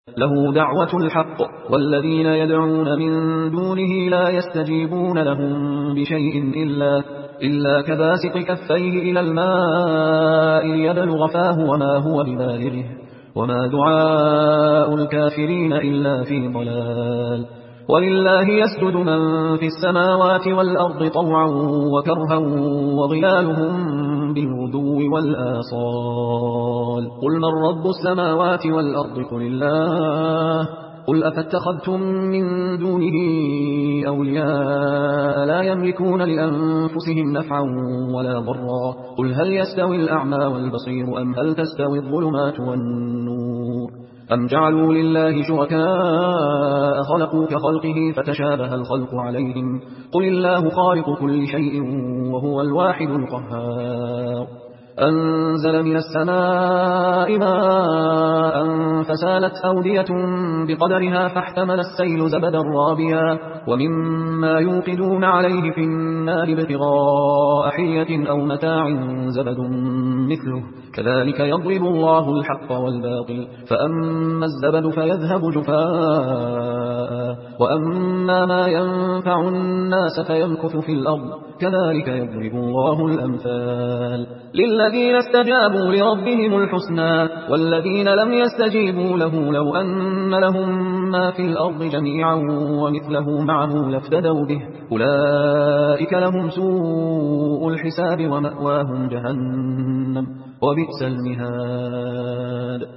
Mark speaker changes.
Speaker 1: له دعوة الحق والذين يدعون من دونه لا يستجيبون لهم بشيء إلا كباسط كفيه إلى الماء ليبلغ فاه وما هو ببالغه وما دعاء الكافرين إلا في ضلال. ولله يسجد من في السماوات والأرض طوعا وكرها وظلالهم بالغدو والآصال. قل من رب السماوات والأرض قل الله. قل أفاتخذتم من دونه أولياء لا يملكون لأنفسهم نفعا ولا ضرا. قل هل يستوي الأعمى والبصير أم هل تستوي الظلمات والنور أم جعلوا لله شركاء خلقوا كخلقه فتشابه الخلق عليهم. قل الله خالق كل شيء وهو الواحد القهار. أنزل من السماء ماء فسالت أودية بقدرها فاحتمل السيل زبدا رابيا ومما يوقدون عليه في النار ابتغاء حية أو متاع زبد مثله كذلك يضرب الله الحق والباطل فأما الزبد فيذهب جفاء وأما ما ينفع الناس فيمكث في الأرض كذلك يضرب الله الأمثال. للذين استجابوا لربهم الحسنى والذين لم يستجيبوا له لو أن لهم ما في الأرض جميعا ومثله معه لافتدوا به أولئك لهم سوء الحساب ومأواهم جهنم وبئس المهاد.